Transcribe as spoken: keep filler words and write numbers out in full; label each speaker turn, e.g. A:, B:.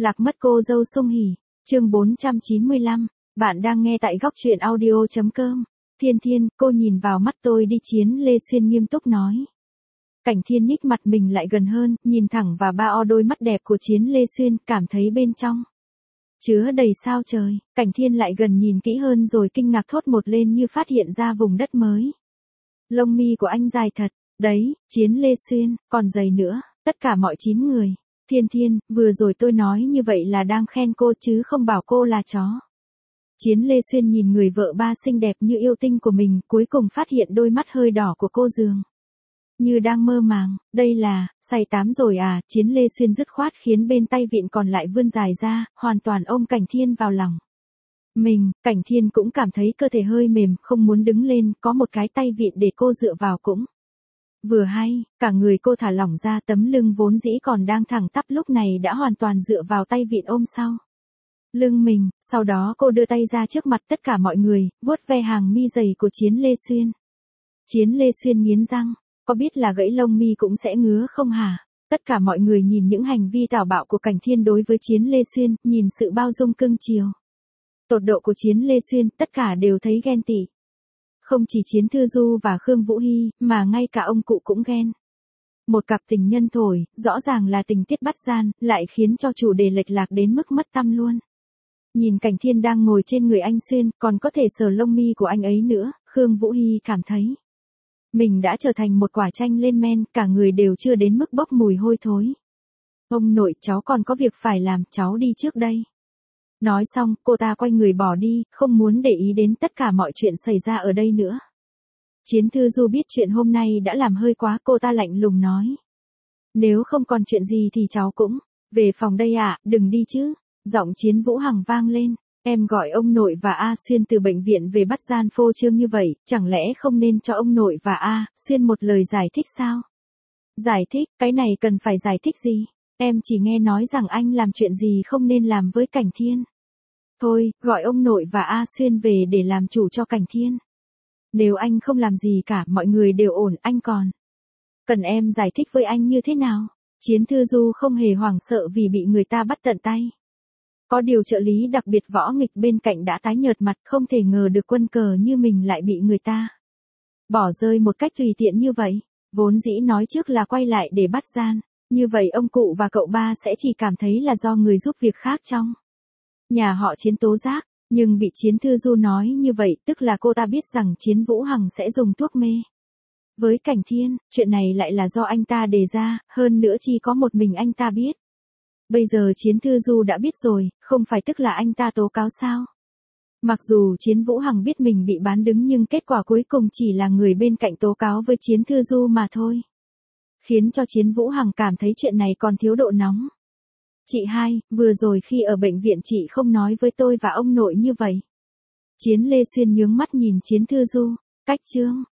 A: Lạc mất cô dâu Sung Hỉ, chương bốn trăm chín mươi lăm, bạn đang nghe tại góc truyện audio chấm com. Thiên Thiên, cô nhìn vào mắt tôi đi. Chiến Lê Xuyên nghiêm túc nói. Cảnh Thiên nhích mặt mình lại gần hơn, nhìn thẳng vào ba o đôi mắt đẹp của Chiến Lê Xuyên, cảm thấy bên trong chứa đầy sao trời. Cảnh Thiên lại gần nhìn kỹ hơn rồi kinh ngạc thốt một lên như phát hiện ra vùng đất mới. Lông mi của anh dài thật, đấy, Chiến Lê Xuyên, còn dày nữa, tất cả mọi chín người. Thiên Thiên, vừa rồi tôi nói như vậy là đang khen cô chứ không bảo cô là chó. Chiến Lê Xuyên nhìn người vợ ba xinh đẹp như yêu tinh của mình, cuối cùng phát hiện đôi mắt hơi đỏ của cô dường như đang mơ màng. Đây là, say tám rồi à? Chiến Lê Xuyên dứt khoát khiến bên tay vịn còn lại vươn dài ra, hoàn toàn ôm Cảnh Thiên vào lòng mình. Cảnh Thiên cũng cảm thấy cơ thể hơi mềm, không muốn đứng lên, có một cái tay vịn để cô dựa vào cũng vừa hay. Cả người cô thả lỏng ra, tấm lưng vốn dĩ còn đang thẳng tắp lúc này đã hoàn toàn dựa vào tay vịn ôm sau lưng mình. Sau đó cô đưa tay ra trước mặt tất cả mọi người, vuốt ve hàng mi dày của Chiến Lê Xuyên. Chiến Lê Xuyên nghiến răng, có biết là gãy lông mi cũng sẽ ngứa không hả? Tất cả mọi người nhìn những hành vi tảo bạo của Cảnh Thiên đối với Chiến Lê Xuyên, nhìn sự bao dung cưng chiều tột độ của Chiến Lê Xuyên, tất cả đều thấy ghen tị. Không chỉ Chiến Thư Du và Khương Vũ Hy, mà ngay cả ông cụ cũng ghen. Một cặp tình nhân thổi, rõ ràng là tình tiết bắt gian, lại khiến cho chủ đề lệch lạc đến mức mất tăm luôn. Nhìn Cảnh Thiên đang ngồi trên người anh Xuyên, còn có thể sờ lông mi của anh ấy nữa, Khương Vũ Hy cảm thấy mình đã trở thành một quả chanh lên men, cả người đều chưa đến mức bốc mùi hôi thối. Ông nội, cháu còn có việc phải làm, cháu đi trước đây. Nói xong, cô ta quay người bỏ đi, không muốn để ý đến tất cả mọi chuyện xảy ra ở đây nữa. Chiến Thư Du biết chuyện hôm nay đã làm hơi quá, cô ta lạnh lùng nói. Nếu không còn chuyện gì thì cháu cũng về phòng đây ạ, à, đừng đi chứ. Giọng Chiến Vũ Hằng vang lên. Em gọi ông nội và A Xuyên từ bệnh viện về bắt gian phô trương như vậy, chẳng lẽ không nên cho ông nội và A Xuyên một lời giải thích sao? Giải thích, cái này cần phải giải thích gì? Em chỉ nghe nói rằng anh làm chuyện gì không nên làm với Cảnh Thiên. Thôi, gọi ông nội và A Xuyên về để làm chủ cho Cảnh Thiên. Nếu anh không làm gì cả, mọi người đều ổn, anh còn cần em giải thích với anh như thế nào? Chiến Thư Du không hề hoảng sợ vì bị người ta bắt tận tay. Có điều trợ lý đặc biệt Võ Nghịch bên cạnh đã tái nhợt mặt, không thể ngờ được quân cờ như mình lại bị người ta bỏ rơi một cách tùy tiện như vậy. Vốn dĩ nói trước là quay lại để bắt gian, như vậy ông cụ và cậu ba sẽ chỉ cảm thấy là do người giúp việc khác trong nhà họ Chiến tố giác, nhưng bị Chiến Thư Du nói như vậy, tức là cô ta biết rằng Chiến Vũ Hằng sẽ dùng thuốc mê với Cảnh Thiên, chuyện này lại là do anh ta đề ra, hơn nữa chỉ có một mình anh ta biết. Bây giờ Chiến Thư Du đã biết rồi, không phải tức là anh ta tố cáo sao? Mặc dù Chiến Vũ Hằng biết mình bị bán đứng nhưng kết quả cuối cùng chỉ là người bên cạnh tố cáo với Chiến Thư Du mà thôi. Khiến cho Chiến Vũ Hằng cảm thấy chuyện này còn thiếu độ nóng. Chị hai, vừa rồi khi ở bệnh viện chị không nói với tôi và ông nội như vậy. Chiến Lê Xuyên nhướng mắt nhìn Chiến Thư Du. Cách chương